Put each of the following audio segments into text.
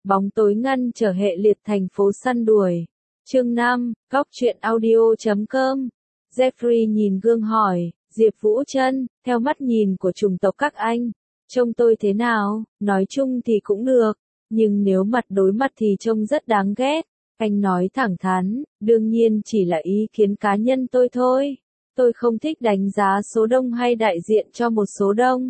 Bóng tối ngăn trở hệ liệt thành phố săn đuổi. Chương 5, Góc truyện audio.com. Jeffrey nhìn gương hỏi, Diệp Vũ Trân, theo mắt nhìn của chủng tộc các anh, trông tôi thế nào? Nói chung thì cũng được, nhưng nếu mặt đối mặt thì trông rất đáng ghét. Anh nói thẳng thắn, đương nhiên chỉ là ý kiến cá nhân tôi thôi. Tôi không thích đánh giá số đông hay đại diện cho một số đông.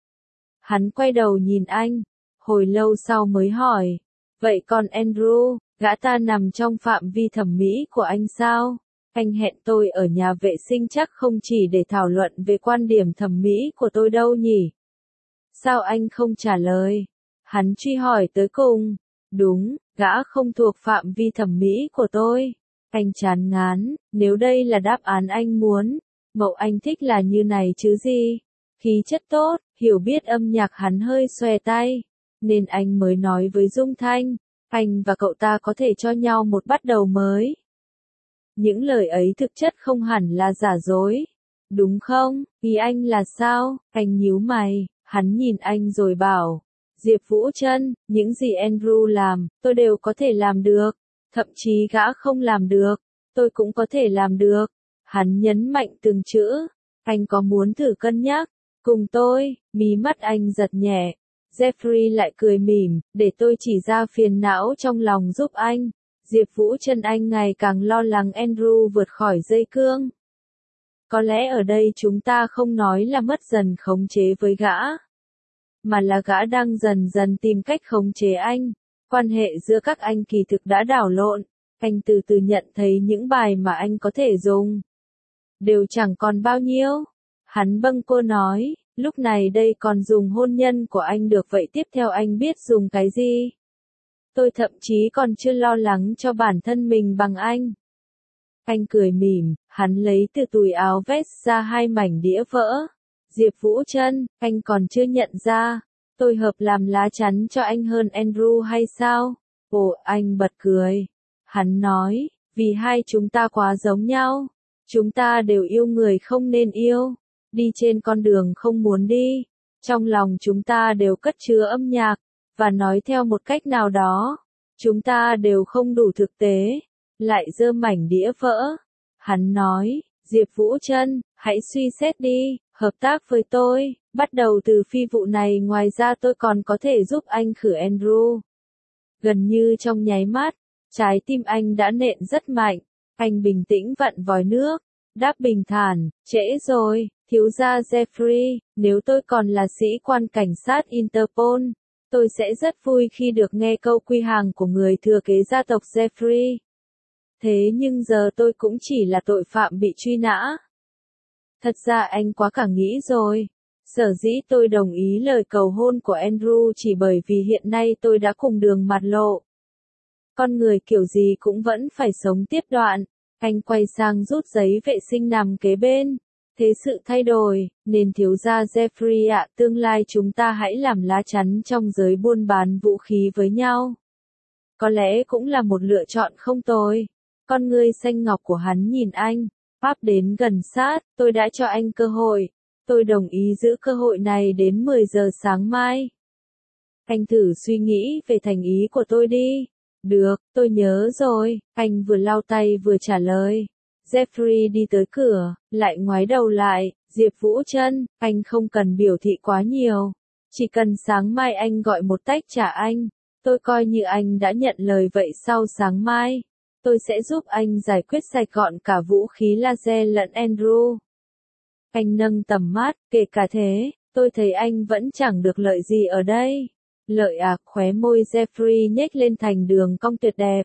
Hắn quay đầu nhìn anh, hồi lâu sau mới hỏi, vậy còn Andrew, gã ta nằm trong phạm vi thẩm mỹ của anh sao? Anh hẹn tôi ở nhà vệ sinh chắc không chỉ để thảo luận về quan điểm thẩm mỹ của tôi đâu nhỉ? Sao anh không trả lời? Hắn truy hỏi tới cùng. Đúng, gã không thuộc phạm vi thẩm mỹ của tôi. Anh chán ngán, nếu đây là đáp án anh muốn, mẫu anh thích là như này chứ gì? Khí chất tốt, hiểu biết âm nhạc. Hắn hơi xòe tay, nên anh mới nói với Dung Thanh, anh và cậu ta có thể cho nhau một bắt đầu mới. Những lời ấy thực chất không hẳn là giả dối, đúng không? Ý anh là sao? Anh nhíu mày, hắn nhìn anh rồi bảo, Diệp Vũ Trân, những gì Andrew làm, tôi đều có thể làm được. Thậm chí gã không làm được, tôi cũng có thể làm được. Hắn nhấn mạnh từng chữ, anh có muốn thử cân nhắc cùng tôi? Mí mắt anh giật nhẹ. Jeffrey lại cười mỉm, để tôi chỉ ra phiền não trong lòng giúp anh. Diệp Vũ Trân, anh ngày càng lo lắng Andrew vượt khỏi dây cương. Có lẽ ở đây chúng ta không nói là mất dần khống chế với gã, mà là gã đang dần dần tìm cách khống chế anh. Quan hệ giữa các anh kỳ thực đã đảo lộn. Anh từ từ nhận thấy những bài mà anh có thể dùng đều chẳng còn bao nhiêu. Hắn bâng quơ nói, lúc này đây còn dùng hôn nhân của anh được, vậy tiếp theo anh biết dùng cái gì? Tôi thậm chí còn chưa lo lắng cho bản thân mình bằng anh. Anh cười mỉm, hắn lấy từ túi áo vest ra 2 mảnh đĩa vỡ. Diệp Vũ Trân, anh còn chưa nhận ra, tôi hợp làm lá chắn cho anh hơn Andrew hay sao? Ồ, anh bật cười. Hắn nói, vì hai chúng ta quá giống nhau. Chúng ta đều yêu người không nên yêu, đi trên con đường không muốn đi. Trong lòng chúng ta đều cất chứa âm nhạc, và nói theo một cách nào đó, chúng ta đều không đủ thực tế. Lại giơ mảnh đĩa vỡ. Hắn nói, Diệp Vũ Trân, hãy suy xét đi, hợp tác với tôi, bắt đầu từ phi vụ này. Ngoài ra tôi còn có thể giúp anh khử Andrew. Gần như trong nháy mắt, trái tim anh đã nện rất mạnh. Anh bình tĩnh vặn vòi nước, đáp bình thản, trễ rồi, thiếu gia Jeffrey, nếu tôi còn là sĩ quan cảnh sát Interpol, tôi sẽ rất vui khi được nghe câu quy hàng của người thừa kế gia tộc Jeffrey. Thế nhưng giờ tôi cũng chỉ là tội phạm bị truy nã. Thật ra anh quá cả nghĩ rồi. Sở dĩ tôi đồng ý lời cầu hôn của Andrew chỉ bởi vì hiện nay tôi đã cùng đường mặt lộ. Con người kiểu gì cũng vẫn phải sống tiếp đoạn. Anh quay sang rút giấy vệ sinh nằm kế bên. Thế sự thay đổi, nên thiếu gia Jeffrey ạ, tương lai chúng ta hãy làm lá chắn trong giới buôn bán vũ khí với nhau. Có lẽ cũng là một lựa chọn không tồi. Con ngươi xanh ngọc của hắn nhìn anh, áp đến gần sát, tôi đã cho anh cơ hội. Tôi đồng ý giữ cơ hội này đến 10 giờ sáng mai. Anh thử suy nghĩ về thành ý của tôi đi. Được, tôi nhớ rồi, anh vừa lau tay vừa trả lời. Jeffrey đi tới cửa, lại ngoái đầu lại, Diệp Vũ Trân, anh không cần biểu thị quá nhiều. Chỉ cần sáng mai anh gọi một tách trà anh, tôi coi như anh đã nhận lời. Vậy sau sáng mai, tôi sẽ giúp anh giải quyết sạch gọn cả vũ khí laser lẫn Andrew. Anh nâng tầm mắt, kể cả thế, tôi thấy anh vẫn chẳng được lợi gì ở đây. Lợi à? Khóe môi Jeffrey nhếch lên thành đường cong tuyệt đẹp.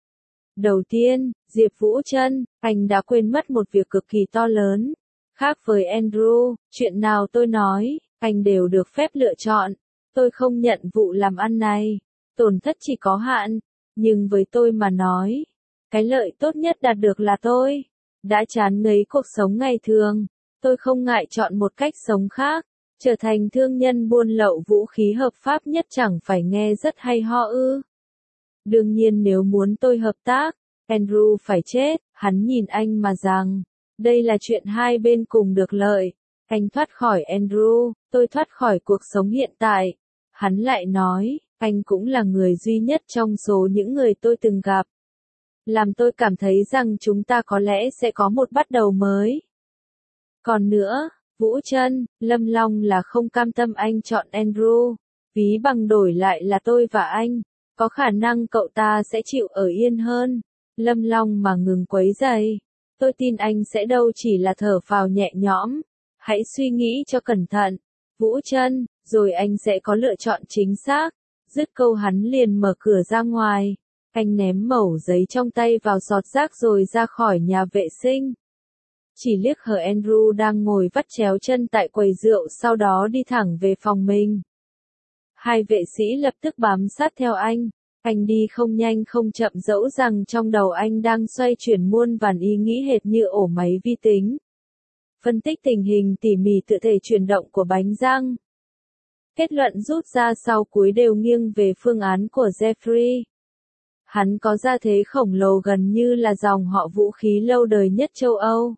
Đầu tiên, Diệp Vũ Trân, anh đã quên mất một việc cực kỳ to lớn. Khác với Andrew, chuyện nào tôi nói, anh đều được phép lựa chọn. Tôi không nhận vụ làm ăn này. Tổn thất chỉ có hạn. Nhưng với tôi mà nói, cái lợi tốt nhất đạt được là tôi đã chán ngấy cuộc sống ngày thường. Tôi không ngại chọn một cách sống khác. Trở thành thương nhân buôn lậu vũ khí hợp pháp nhất chẳng phải nghe rất hay ho ư? Đương nhiên nếu muốn tôi hợp tác, Andrew phải chết. Hắn nhìn anh mà rằng, đây là chuyện hai bên cùng được lợi. Anh thoát khỏi Andrew, tôi thoát khỏi cuộc sống hiện tại. Hắn lại nói, Anh cũng là người duy nhất trong số những người tôi từng gặp. Làm tôi cảm thấy rằng chúng ta có lẽ sẽ có một bắt đầu mới. Còn nữa, Vũ Trân, Lâm Long là không cam tâm anh chọn Andrew. Ví bằng đổi lại là tôi và anh. Có khả năng cậu ta sẽ chịu ở yên hơn. Lâm Long mà ngừng quấy rầy. Tôi tin anh sẽ đâu chỉ là thở phào nhẹ nhõm. Hãy suy nghĩ cho cẩn thận. Vũ Trân, rồi anh sẽ có lựa chọn chính xác. Dứt câu hắn liền mở cửa ra ngoài. Anh ném mẩu giấy trong tay vào giọt rác rồi ra khỏi nhà vệ sinh. Chỉ liếc hờ Andrew đang ngồi vắt chéo chân tại quầy rượu sau đó đi thẳng về phòng mình. Hai vệ sĩ lập tức bám sát theo anh. Anh đi không nhanh không chậm dẫu rằng trong đầu anh đang xoay chuyển muôn vàn ý nghĩ hệt như ổ máy vi tính. Phân tích tình hình tỉ mỉ tự thể chuyển động của bánh răng. Kết luận rút ra sau cuối đều nghiêng về phương án của Jeffrey. Hắn có gia thế khổng lồ gần như là dòng họ vũ khí lâu đời nhất châu Âu.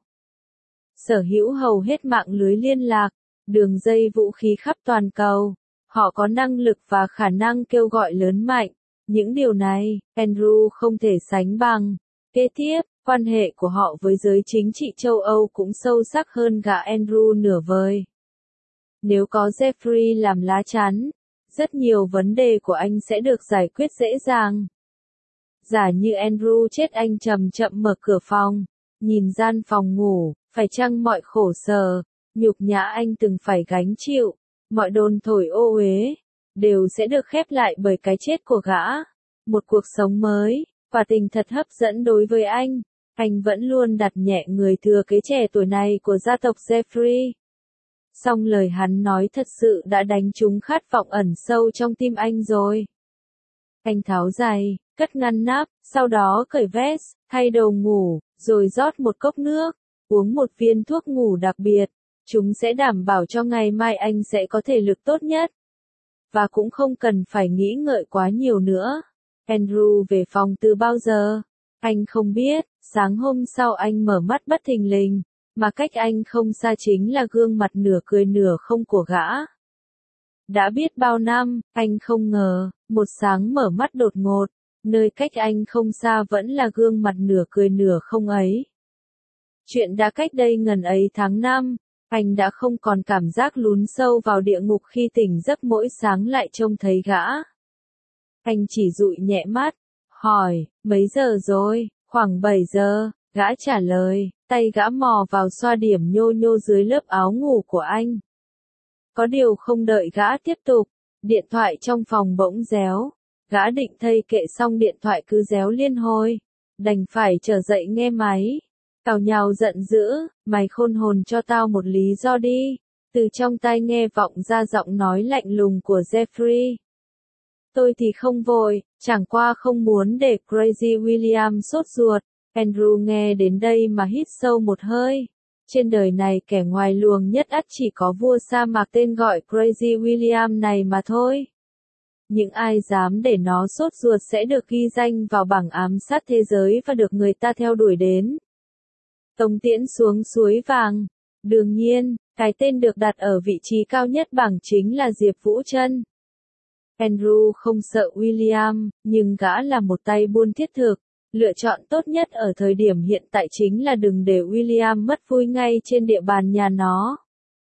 Sở hữu hầu hết mạng lưới liên lạc, đường dây vũ khí khắp toàn cầu. Họ có năng lực và khả năng kêu gọi lớn mạnh. Những điều này, Andrew không thể sánh bằng. Kế tiếp, quan hệ của họ với giới chính trị châu Âu cũng sâu sắc hơn cả Andrew nửa vời. Nếu có Jeffrey làm lá chắn, rất nhiều vấn đề của anh sẽ được giải quyết dễ dàng. Giả như Andrew chết anh chậm chậm mở cửa phòng, nhìn gian phòng ngủ, phải chăng mọi khổ sở, nhục nhã anh từng phải gánh chịu, mọi đồn thổi ô uế, đều sẽ được khép lại bởi cái chết của gã. Một cuộc sống mới, và tình thật hấp dẫn đối với anh vẫn luôn đặt nhẹ người thừa kế trẻ tuổi này của gia tộc Jeffrey. Song lời hắn nói thật sự đã đánh trúng khát vọng ẩn sâu trong tim anh rồi. Anh tháo giày, cất ngăn nắp, sau đó cởi vest, thay đồ ngủ, rồi rót một cốc nước, uống một viên thuốc ngủ đặc biệt. Chúng sẽ đảm bảo cho ngày mai anh sẽ có thể lực tốt nhất. Và cũng không cần phải nghĩ ngợi quá nhiều nữa. Andrew về phòng từ bao giờ? Anh không biết, sáng hôm sau anh mở mắt bất thình lình, mà cách anh không xa chính là gương mặt nửa cười nửa không của gã. Đã biết bao năm, anh không ngờ, một sáng mở mắt đột ngột, nơi cách anh không xa vẫn là gương mặt nửa cười nửa không ấy. Chuyện đã cách đây ngần ấy tháng năm, anh đã không còn cảm giác lún sâu vào địa ngục khi tỉnh giấc mỗi sáng lại trông thấy gã. Anh chỉ dụi nhẹ mắt, hỏi, mấy giờ rồi, khoảng 7 giờ, gã trả lời, tay gã mò vào xoa điểm nhô nhô dưới lớp áo ngủ của anh. Có điều không đợi gã tiếp tục, điện thoại trong phòng bỗng réo, gã định thay kệ xong điện thoại cứ réo liên hồi, đành phải trở dậy nghe máy. Cào nhào giận dữ, mày khôn hồn cho tao một lý do đi. Từ trong tai nghe vọng ra giọng nói lạnh lùng của Jeffrey. Tôi thì không vội, chẳng qua không muốn để Crazy William sốt ruột. Andrew nghe đến đây mà hít sâu một hơi. Trên đời này kẻ ngoài luồng nhất ắt chỉ có vua sa mạc tên gọi Crazy William này mà thôi. Những ai dám để nó sốt ruột sẽ được ghi danh vào bảng ám sát thế giới và được người ta theo đuổi đến. Tống tiễn xuống suối vàng. Đương nhiên, cái tên được đặt ở vị trí cao nhất bảng chính là Diệp Vũ Trân. Andrew không sợ William, nhưng gã là một tay buôn thiết thực. Lựa chọn tốt nhất ở thời điểm hiện tại chính là đừng để William mất vui ngay trên địa bàn nhà nó.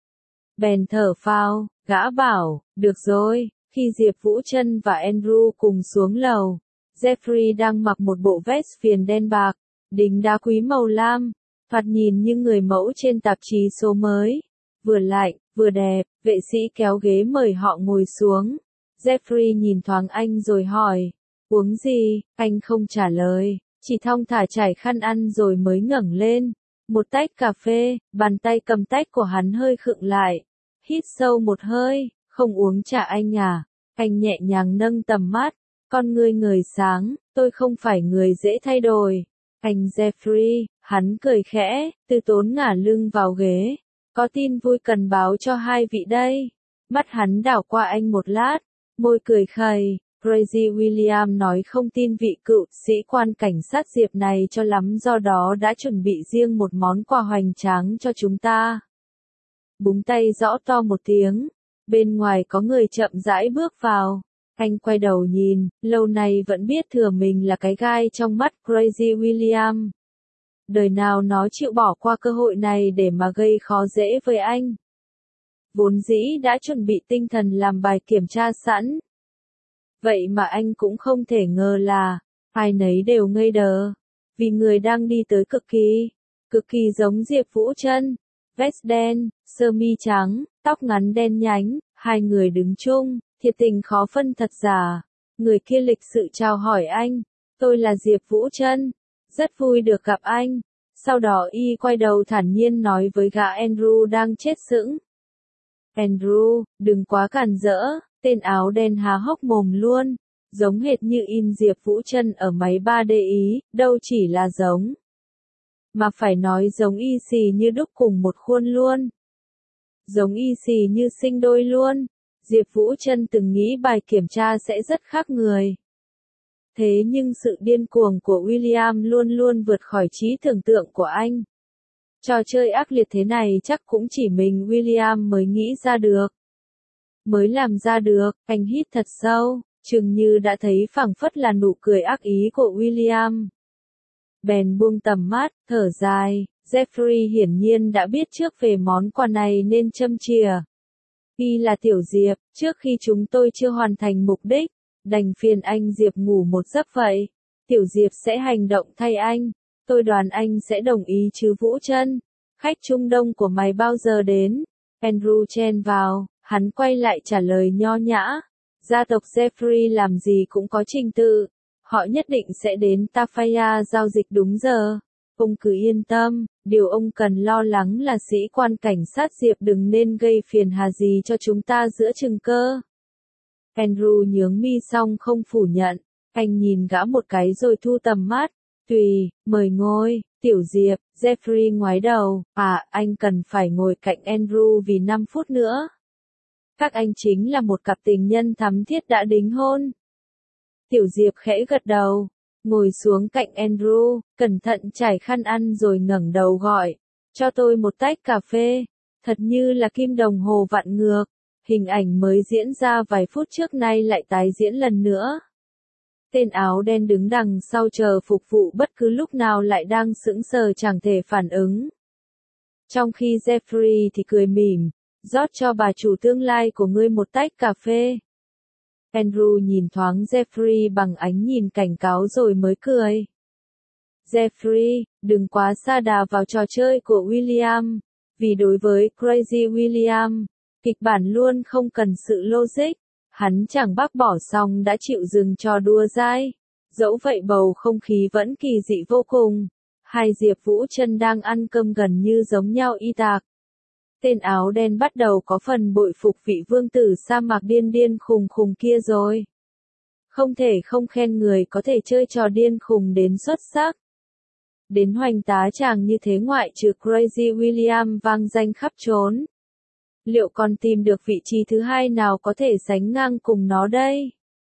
Bèn thở phào, gã bảo, được rồi. Khi Diệp Vũ Trân và Andrew cùng xuống lầu, Jeffrey đang mặc một bộ vest viền đen bạc, đính đá quý màu lam, thoạt nhìn như người mẫu trên tạp chí số mới. Vừa lạnh, vừa đẹp, vệ sĩ kéo ghế mời họ ngồi xuống. Jeffrey nhìn thoáng anh rồi hỏi, uống gì? Anh không trả lời, chỉ thong thả trải khăn ăn rồi mới ngẩng lên. Một tách cà phê, bàn tay cầm tách của hắn hơi khựng lại. Hít sâu một hơi, không uống trà anh à? Anh nhẹ nhàng nâng tầm mắt, con ngươi ngời sáng, tôi không phải người dễ thay đổi. Anh Jeffrey, hắn cười khẽ, từ tốn ngả lưng vào ghế. Có tin vui cần báo cho hai vị đây. Mắt hắn đảo qua anh một lát, môi cười khẩy. Crazy William nói không tin vị cựu sĩ quan cảnh sát Diệp này cho lắm, do đó đã chuẩn bị riêng một món quà hoành tráng cho chúng ta. Búng tay rõ to một tiếng. Bên ngoài có người chậm rãi bước vào. Anh quay đầu nhìn, lâu nay vẫn biết thừa mình là cái gai trong mắt Crazy William. Đời nào nó chịu bỏ qua cơ hội này để mà gây khó dễ với anh. Vốn dĩ đã chuẩn bị tinh thần làm bài kiểm tra sẵn. Vậy mà anh cũng không thể ngờ là, ai nấy đều ngây đờ. Vì người đang đi tới cực kỳ giống Diệp Vũ Trân. Vest đen, sơ mi trắng, tóc ngắn đen nhánh, hai người đứng chung, thiệt tình khó phân thật giả. Người kia lịch sự chào hỏi anh, tôi là Diệp Vũ Trân, rất vui được gặp anh. Sau đó y quay đầu thản nhiên nói với gã Andrew đang chết sững. Andrew, đừng quá cản rỡ, tên áo đen há hốc mồm luôn, giống hệt như in Diệp Vũ Trân ở máy 3D Ý, đâu chỉ là giống. Mà phải nói giống y xì như đúc cùng một khuôn luôn. Giống y xì như sinh đôi luôn. Diệp Vũ Trân từng nghĩ bài kiểm tra sẽ rất khác người. Thế nhưng sự điên cuồng của William luôn luôn vượt khỏi trí tưởng tượng của anh. Trò chơi ác liệt thế này chắc cũng chỉ mình William mới nghĩ ra được. Mới làm ra được, anh hít thật sâu, chừng như đã thấy phảng phất là nụ cười ác ý của William. Bèn buông tầm mắt, thở dài, Jeffrey hiển nhiên đã biết trước về món quà này nên châm chìa. Y là Tiểu Diệp, trước khi chúng tôi chưa hoàn thành mục đích, đành phiền anh Diệp ngủ một giấc vậy. Tiểu Diệp sẽ hành động thay anh, tôi đoán anh sẽ đồng ý chứ Vũ Trân. Khách Trung Đông của mày bao giờ đến? Andrew chen vào, hắn quay lại trả lời nho nhã. Gia tộc Jeffrey làm gì cũng có trình tự. Họ nhất định sẽ đến Tafaya giao dịch đúng giờ. Ông cứ yên tâm, điều ông cần lo lắng là sĩ quan cảnh sát Diệp đừng nên gây phiền hà gì cho chúng ta giữa chừng cơ. Andrew nhướng mi xong không phủ nhận, anh nhìn gã một cái rồi thu tầm mắt. Tùy, mời ngồi, Tiểu Diệp, Jeffrey ngoái đầu, anh cần phải ngồi cạnh Andrew vì 5 phút nữa. Các anh chính là một cặp tình nhân thắm thiết đã đính hôn. Tiểu Diệp khẽ gật đầu, ngồi xuống cạnh Andrew, cẩn thận trải khăn ăn rồi ngẩng đầu gọi, cho tôi một tách cà phê, thật như là kim đồng hồ vặn ngược, hình ảnh mới diễn ra vài phút trước nay lại tái diễn lần nữa. Tên áo đen đứng đằng sau chờ phục vụ bất cứ lúc nào lại đang sững sờ chẳng thể phản ứng. Trong khi Jeffrey thì cười mỉm, rót cho bà chủ tương lai của ngươi một tách cà phê. Andrew nhìn thoáng Jeffrey bằng ánh nhìn cảnh cáo rồi mới cười. Jeffrey, đừng quá sa đà vào trò chơi của William, vì đối với Crazy William, kịch bản luôn không cần sự logic, hắn chẳng bác bỏ xong đã chịu dừng trò đùa dai. Dẫu vậy bầu không khí vẫn kỳ dị vô cùng. Hai Diệp Vũ Trân đang ăn cơm gần như giống nhau y tạc. Tên áo đen bắt đầu có phần bội phục vị vương tử sa mạc điên điên khùng khùng kia rồi. Không thể không khen người có thể chơi trò điên khùng đến xuất sắc. Đến hoành tá chàng như thế ngoại trừ Crazy William vang danh khắp trốn. Liệu còn tìm được vị trí thứ hai nào có thể sánh ngang cùng nó đây?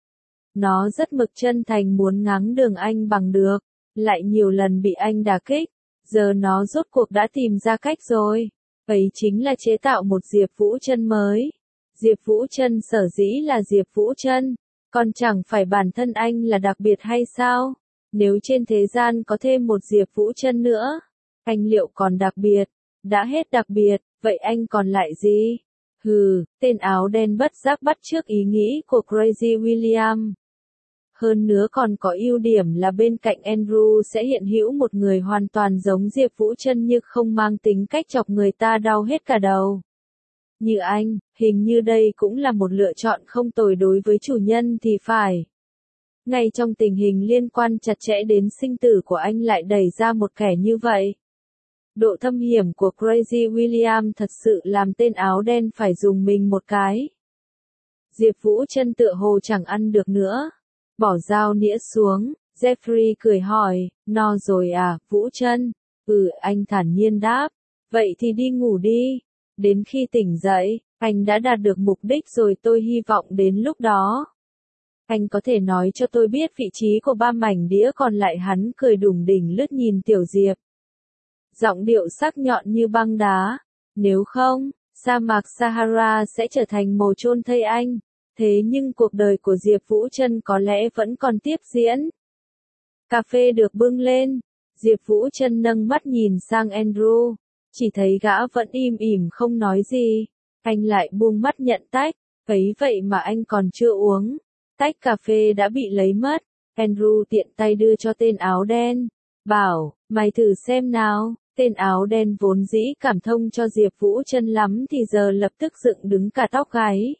Nó rất mực chân thành muốn ngáng đường anh bằng được, lại nhiều lần bị anh đả kích, giờ nó rốt cuộc đã tìm ra cách rồi. Ấy chính là chế tạo một Diệp Vũ Trân mới. Diệp Vũ Trân sở dĩ là Diệp Vũ Trân, còn chẳng phải bản thân anh là đặc biệt hay sao? Nếu trên thế gian có thêm một Diệp Vũ Trân nữa, anh liệu còn đặc biệt? Đã hết đặc biệt, vậy anh còn lại gì? Hừ, tên áo đen bất giác bắt chước ý nghĩ của Crazy William. Hơn nữa còn có ưu điểm là bên cạnh Andrew sẽ hiện hữu một người hoàn toàn giống Diệp Vũ Trân nhưng không mang tính cách chọc người ta đau hết cả đầu. Như anh, hình như đây cũng là một lựa chọn không tồi đối với chủ nhân thì phải. Ngay trong tình hình liên quan chặt chẽ đến sinh tử của anh lại đẩy ra một kẻ như vậy. Độ thâm hiểm của Crazy William thật sự làm tên áo đen phải dùng mình một cái. Diệp Vũ Trân tựa hồ chẳng ăn được nữa. Bỏ dao nĩa xuống, Jeffrey cười hỏi, no rồi à, Vũ Trân? Anh thản nhiên đáp. Vậy thì đi ngủ đi. Đến khi tỉnh dậy, anh đã đạt được mục đích rồi tôi hy vọng đến lúc đó. Anh có thể nói cho tôi biết vị trí của 3 mảnh đĩa còn lại hắn cười đủng đỉnh lướt nhìn Tiểu Diệp. Giọng điệu sắc nhọn như băng đá. Nếu không, sa mạc Sahara sẽ trở thành mồ chôn thây anh. Thế nhưng cuộc đời của Diệp Vũ Trân có lẽ vẫn còn tiếp diễn. Cà phê được bưng lên, Diệp Vũ Trân nâng mắt nhìn sang Andrew, chỉ thấy gã vẫn im ỉm không nói gì. Anh lại buông mắt nhận tách, ấy vậy mà anh còn chưa uống. Tách cà phê đã bị lấy mất. Andrew tiện tay đưa cho tên áo đen, bảo, mày thử xem nào. Tên áo đen vốn dĩ cảm thông cho Diệp Vũ Trân lắm thì giờ lập tức dựng đứng cả tóc gáy.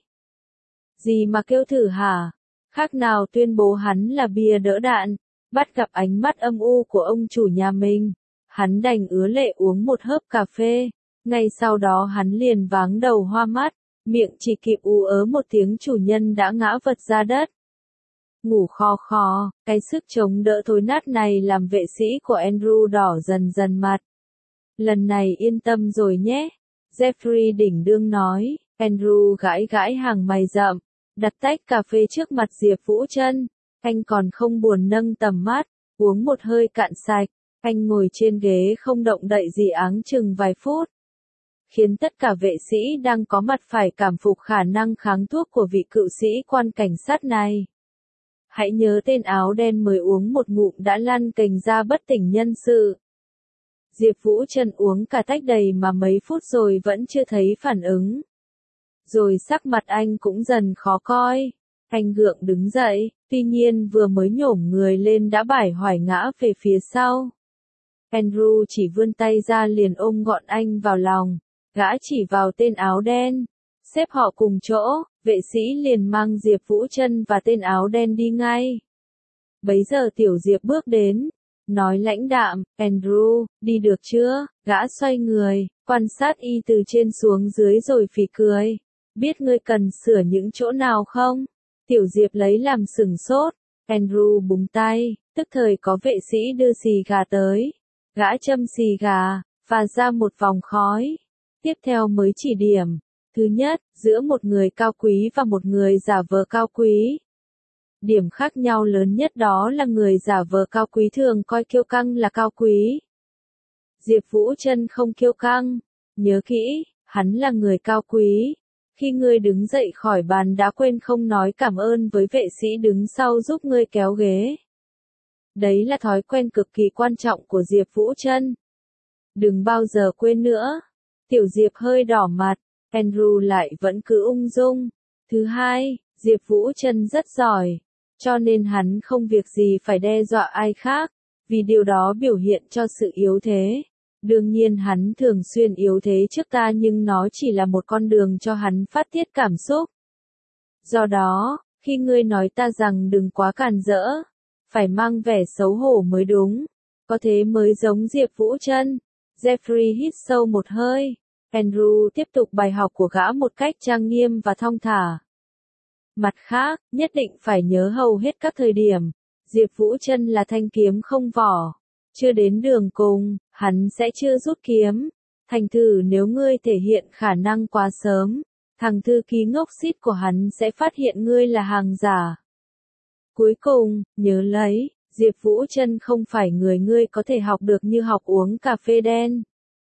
Gì mà kêu thử hả? Khác nào tuyên bố hắn là bia đỡ đạn. Bắt gặp ánh mắt âm u của ông chủ nhà mình, hắn đành ứa lệ uống một hớp cà phê. Ngay sau đó hắn liền váng đầu hoa mắt, miệng chỉ kịp ú ớ một tiếng chủ nhân đã ngã vật ra đất. Ngủ khò khò, cái sức chống đỡ thối nát này làm vệ sĩ của Andrew đỏ dần dần mặt. Lần này yên tâm rồi nhé. Jeffrey đỉnh đương nói. Andrew gãi gãi hàng mày rậm, đặt tách cà phê trước mặt Diệp Vũ Trân. Anh còn không buồn nâng tầm mắt, uống một hơi cạn sạch. Anh ngồi trên ghế không động đậy gì áng chừng vài phút, khiến tất cả vệ sĩ đang có mặt phải cảm phục khả năng kháng thuốc của vị cựu sĩ quan cảnh sát này. Hãy nhớ tên áo đen mới uống một ngụm đã lăn cành ra bất tỉnh nhân sự. Diệp Vũ Trân uống cả tách đầy mà mấy phút rồi vẫn chưa thấy phản ứng. Rồi sắc mặt anh cũng dần khó coi. Anh gượng đứng dậy, tuy nhiên vừa mới nhổm người lên đã bải hoài ngã về phía sau. Andrew chỉ vươn tay ra liền ôm gọn anh vào lòng. Gã chỉ vào tên áo đen. Xếp họ cùng chỗ, vệ sĩ liền mang Diệp Vũ Trân và tên áo đen đi ngay. Bấy giờ tiểu Diệp bước đến, nói lãnh đạm, Andrew, đi được chưa? Gã xoay người, quan sát y từ trên xuống dưới rồi phì cười. Biết ngươi cần sửa những chỗ nào không? Tiểu Diệp lấy làm sửng sốt. Andrew búng tay, tức thời có vệ sĩ đưa xì gà tới. Gã châm xì gà, và ra một vòng khói. Tiếp theo mới chỉ điểm. Thứ nhất, giữa một người cao quý và một người giả vờ cao quý. Điểm khác nhau lớn nhất đó là người giả vờ cao quý thường coi kiêu căng là cao quý. Diệp Vũ Trân không kiêu căng. Nhớ kỹ, hắn là người cao quý. Khi ngươi đứng dậy khỏi bàn đã quên không nói cảm ơn với vệ sĩ đứng sau giúp ngươi kéo ghế. Đấy là thói quen cực kỳ quan trọng của Diệp Vũ Trân. Đừng bao giờ quên nữa. Tiểu Diệp hơi đỏ mặt, Andrew lại vẫn cứ ung dung. Thứ hai, Diệp Vũ Trân rất giỏi, cho nên hắn không việc gì phải đe dọa ai khác, vì điều đó biểu hiện cho sự yếu thế. Đương nhiên hắn thường xuyên yếu thế trước ta nhưng nó chỉ là một con đường cho hắn phát tiết cảm xúc. Do đó, khi ngươi nói ta rằng đừng quá càn rỡ, phải mang vẻ xấu hổ mới đúng, có thế mới giống Diệp Vũ Trân. Jeffrey hít sâu một hơi. Andrew tiếp tục bài học của gã một cách trang nghiêm và thong thả. Mặt khác, nhất định phải nhớ hầu hết các thời điểm, Diệp Vũ Trân là thanh kiếm không vỏ. Chưa đến đường cùng, hắn sẽ chưa rút kiếm. Thành thử nếu ngươi thể hiện khả năng quá sớm, thằng thư ký ngốc xít của hắn sẽ phát hiện ngươi là hàng giả. Cuối cùng, nhớ lấy, Diệp Vũ Trân không phải người ngươi có thể học được như học uống cà phê đen.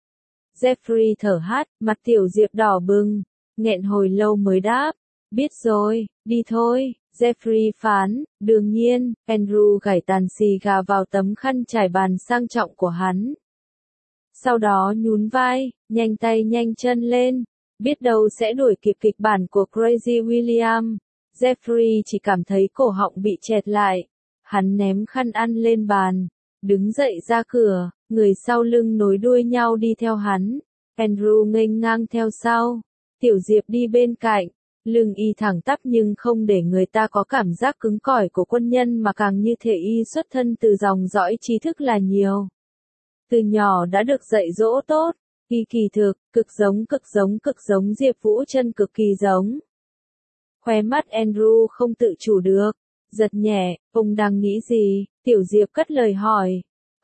Jeffrey thở hắt, mặt tiểu Diệp đỏ bừng, nghẹn hồi lâu mới đáp. Biết rồi, đi thôi. Jeffrey phán. Đương nhiên, Andrew gảy tàn xì gà vào tấm khăn trải bàn sang trọng của hắn. Sau đó nhún vai, nhanh tay nhanh chân lên. Biết đâu sẽ đuổi kịp kịch bản của Crazy William. Jeffrey chỉ cảm thấy cổ họng bị chẹt lại. Hắn ném khăn ăn lên bàn, đứng dậy ra cửa, người sau lưng nối đuôi nhau đi theo hắn. Andrew nghênh ngang theo sau. Tiểu Diệp đi bên cạnh. Lưng y thẳng tắp nhưng không để người ta có cảm giác cứng cỏi của quân nhân mà càng như thể y xuất thân từ dòng dõi trí thức là nhiều. Từ nhỏ đã được dạy dỗ tốt, y kỳ thực, cực giống Diệp Vũ Trân cực kỳ giống. Khóe mắt Andrew không tự chủ được, giật nhẹ, ông đang nghĩ gì? Tiểu Diệp cất lời hỏi.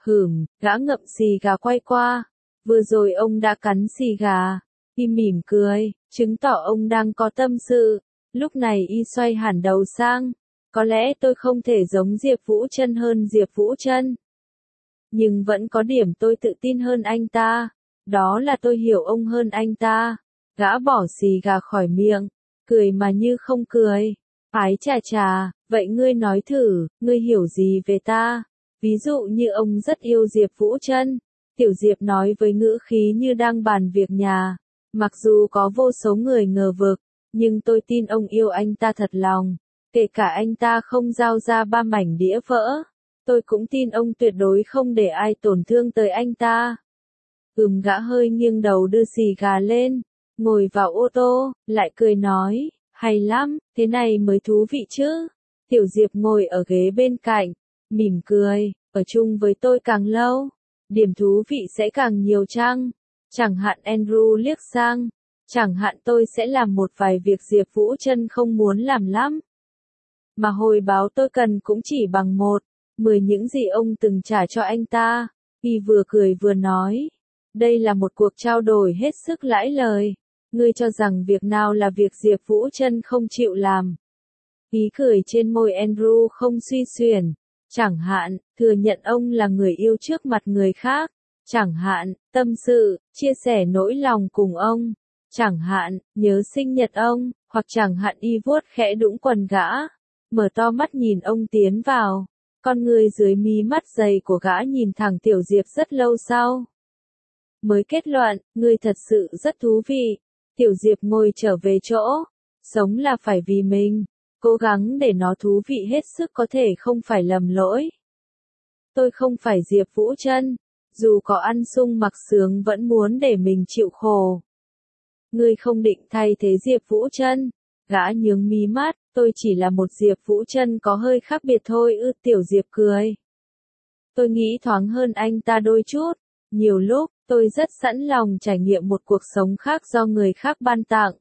Gã ngậm xì gà quay qua. Vừa rồi ông đã cắn xì gà. Y mỉm cười, chứng tỏ ông đang có tâm sự. Lúc này y xoay hẳn đầu sang. Có lẽ tôi không thể giống Diệp Vũ Trân hơn Diệp Vũ Trân. Nhưng vẫn có điểm tôi tự tin hơn anh ta. Đó là tôi hiểu ông hơn anh ta. Gã bỏ xì gà khỏi miệng, cười mà như không cười. Ái chà chà, vậy ngươi nói thử, ngươi hiểu gì về ta? Ví dụ như ông rất yêu Diệp Vũ Trân. Tiểu Diệp nói với ngữ khí như đang bàn việc nhà. Mặc dù có vô số người ngờ vực, nhưng tôi tin ông yêu anh ta thật lòng. Kể cả anh ta không giao ra 3 mảnh đĩa vỡ. Tôi cũng tin ông tuyệt đối không để ai tổn thương tới anh ta. Gã hơi nghiêng đầu đưa xì gà lên, ngồi vào ô tô, lại cười nói, hay lắm, thế này mới thú vị chứ. Tiểu Diệp ngồi ở ghế bên cạnh, mỉm cười, ở chung với tôi càng lâu, điểm thú vị sẽ càng nhiều chăng? Chẳng hạn Andrew liếc sang, chẳng hạn tôi sẽ làm một vài việc Diệp Vũ Trân không muốn làm lắm. Mà hồi báo tôi cần cũng chỉ bằng 1/10 những gì ông từng trả cho anh ta. Y vừa cười vừa nói. Đây là một cuộc trao đổi hết sức lãi lời. Ngươi cho rằng việc nào là việc Diệp Vũ Trân không chịu làm. Ý cười trên môi Andrew không suy xuyển. Chẳng hạn, thừa nhận ông là người yêu trước mặt người khác. Chẳng hạn, tâm sự, chia sẻ nỗi lòng cùng ông. Chẳng hạn, nhớ sinh nhật ông, hoặc chẳng hạn y vuốt khẽ đũng quần gã. Mở to mắt nhìn ông tiến vào. Con người dưới mí mắt dày của gã nhìn thẳng Tiểu Diệp rất lâu sau. Mới kết luận, ngươi thật sự rất thú vị. Tiểu Diệp ngồi trở về chỗ. Sống là phải vì mình. Cố gắng để nó thú vị hết sức có thể không phải lầm lỗi. Tôi không phải Diệp Vũ Trân. Dù có ăn sung mặc sướng vẫn muốn để mình chịu khổ. Ngươi không định thay thế Diệp Vũ Trân. Gã nhướng mí mắt, tôi chỉ là một Diệp Vũ Trân có hơi khác biệt thôi ư. Tiểu Diệp cười. Tôi nghĩ thoáng hơn anh ta đôi chút. Nhiều lúc, tôi rất sẵn lòng trải nghiệm một cuộc sống khác do người khác ban tặng.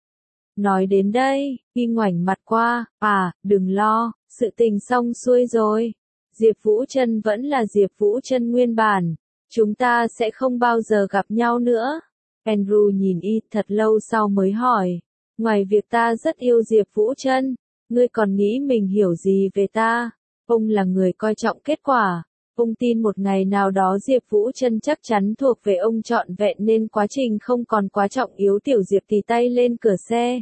Nói đến đây, y ngoảnh mặt qua, đừng lo, sự tình xong xuôi rồi. Diệp Vũ Trân vẫn là Diệp Vũ Trân nguyên bản. Chúng ta sẽ không bao giờ gặp nhau nữa. Andrew nhìn y thật lâu sau mới hỏi. Ngoài việc ta rất yêu Diệp Vũ Trân, ngươi còn nghĩ mình hiểu gì về ta? Ông là người coi trọng kết quả. Ông tin một ngày nào đó Diệp Vũ Trân chắc chắn thuộc về ông trọn vẹn nên quá trình không còn quá trọng yếu. Tiểu Diệp tì tay lên cửa xe.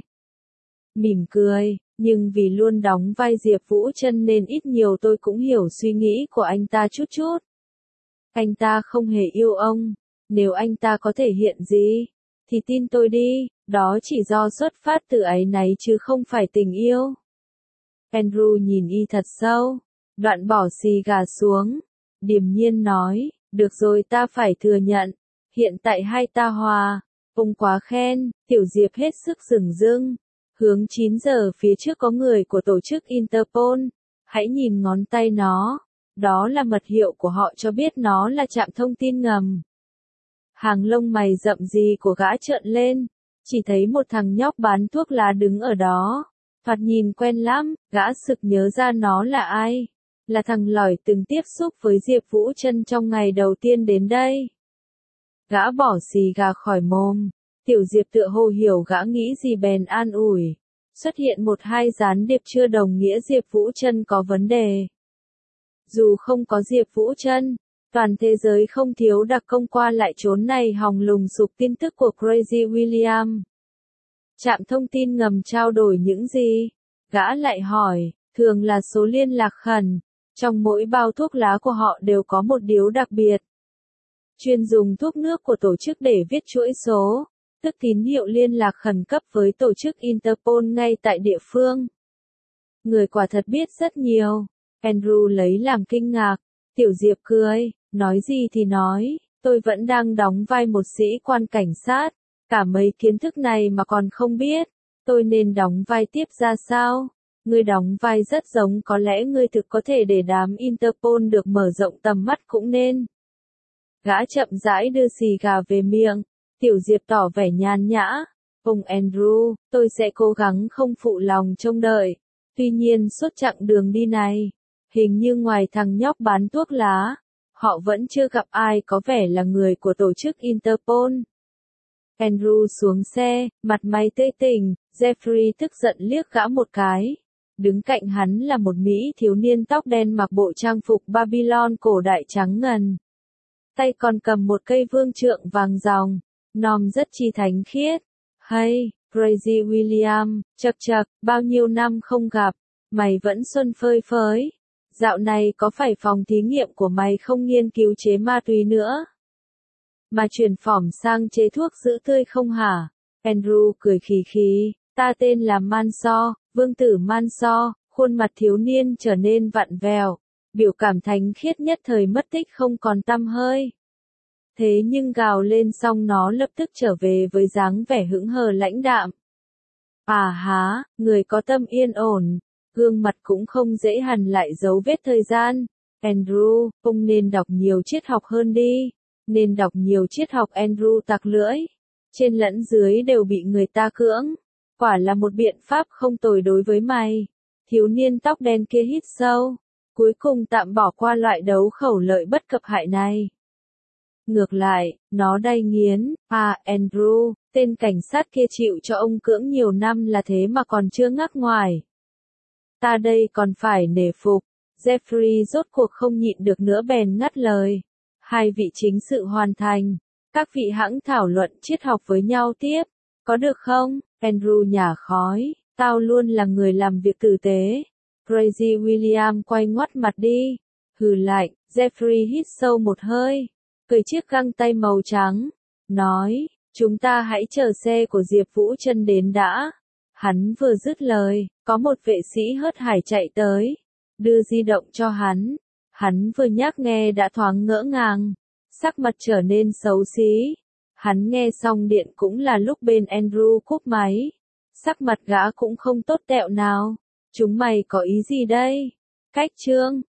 Mỉm cười, nhưng vì luôn đóng vai Diệp Vũ Trân nên ít nhiều tôi cũng hiểu suy nghĩ của anh ta chút chút. Anh ta không hề yêu ông. Nếu anh ta có thể hiện gì, thì tin tôi đi, đó chỉ do xuất phát từ áy náy chứ không phải tình yêu. Andrew nhìn y thật sâu, đoạn bỏ xì gà xuống, điềm nhiên nói, được rồi ta phải thừa nhận, hiện tại hai ta hòa, ông quá khen. Tiểu Diệp hết sức dửng dưng, hướng 9 giờ phía trước có người của tổ chức Interpol, hãy nhìn ngón tay nó, đó là mật hiệu của họ cho biết nó là trạm thông tin ngầm. Hàng lông mày rậm gì của gã trợn lên, chỉ thấy một thằng nhóc bán thuốc lá đứng ở đó, thoạt nhìn quen lắm, gã sực nhớ ra nó là ai, là thằng lỏi từng tiếp xúc với Diệp Vũ Trân trong ngày đầu tiên đến đây. Gã bỏ xì gà khỏi mồm, Tiểu Diệp tựa hồ hiểu gã nghĩ gì bèn an ủi, xuất hiện 1-2 gián điệp chưa đồng nghĩa Diệp Vũ Trân có vấn đề. Dù không có Diệp Vũ Trân, toàn thế giới không thiếu đặc công qua lại trốn này hòng lùng sục tin tức của Crazy William. Trạm thông tin ngầm trao đổi những gì? Gã lại hỏi, thường là số liên lạc khẩn. Trong mỗi bao thuốc lá của họ đều có một điếu đặc biệt. Chuyên dùng thuốc nước của tổ chức để viết chuỗi số, tức tín hiệu liên lạc khẩn cấp với tổ chức Interpol ngay tại địa phương. Người quả thật biết rất nhiều. Andrew lấy làm kinh ngạc. Tiểu Diệp cười, nói gì thì nói, tôi vẫn đang đóng vai một sĩ quan cảnh sát, cả mấy kiến thức này mà còn không biết, tôi nên đóng vai tiếp ra sao? Ngươi đóng vai rất giống, có lẽ ngươi thực có thể để đám Interpol được mở rộng tầm mắt cũng nên. Gã chậm rãi đưa xì gà về miệng, Tiểu Diệp tỏ vẻ nhàn nhã, ông Andrew, tôi sẽ cố gắng không phụ lòng trông đợi, tuy nhiên suốt chặng đường đi này, hình như ngoài thằng nhóc bán thuốc lá, họ vẫn chưa gặp ai có vẻ là người của tổ chức Interpol. Andrew xuống xe, mặt mày tươi tỉnh, Jeffrey tức giận liếc gã một cái. Đứng cạnh hắn là một Mỹ thiếu niên tóc đen mặc bộ trang phục Babylon cổ đại trắng ngần. Tay còn cầm một cây vương trượng vàng ròng, nom rất chi thánh khiết. Hay, Crazy William, chậc chậc, bao nhiêu năm không gặp, mày vẫn xuân phơi phới. Dạo này có phải phòng thí nghiệm của mày không nghiên cứu chế ma túy nữa, mà chuyển phỏng sang chế thuốc giữ tươi không hả? Andrew cười khì khì, ta tên là Manso, vương tử Manso, khuôn mặt thiếu niên trở nên vặn vẹo, biểu cảm thánh khiết nhất thời mất tích không còn tăm hơi. Thế nhưng gào lên xong nó lập tức trở về với dáng vẻ hững hờ lãnh đạm. À há, người có tâm yên ổn, gương mặt cũng không dễ hằn lại dấu vết thời gian. Andrew, ông nên đọc nhiều triết học hơn đi. Nên đọc nhiều triết học. Andrew tặc lưỡi. Trên lẫn dưới đều bị người ta cưỡng. Quả là một biện pháp không tồi đối với mày. Thiếu niên tóc đen kia hít sâu. Cuối cùng tạm bỏ qua loại đấu khẩu lợi bất cập hại này. Ngược lại, nó đay nghiến. À, Andrew, tên cảnh sát kia chịu cho ông cưỡng nhiều năm là thế mà còn chưa ngắc ngoài. Ta đây còn phải nể phục. Jeffrey rốt cuộc không nhịn được nữa bèn ngắt lời. Hai vị chính sự hoàn thành. Các vị hãng thảo luận triết học với nhau tiếp. Có được không? Andrew nhả khói. Tao luôn là người làm việc tử tế. Crazy William quay ngoắt mặt đi. Hừ lạnh. Jeffrey hít sâu một hơi. Cởi chiếc găng tay màu trắng. Nói. Chúng ta hãy chờ xe của Diệp Vũ Trân đến đã. Hắn vừa dứt lời, có một vệ sĩ hớt hải chạy tới, đưa di động cho hắn. Hắn vừa nhắc nghe đã thoáng ngỡ ngàng, sắc mặt trở nên xấu xí. Hắn nghe xong điện cũng là lúc bên Andrew cúp máy. Sắc mặt gã cũng không tốt tẹo nào. Chúng mày có ý gì đây? Cách chương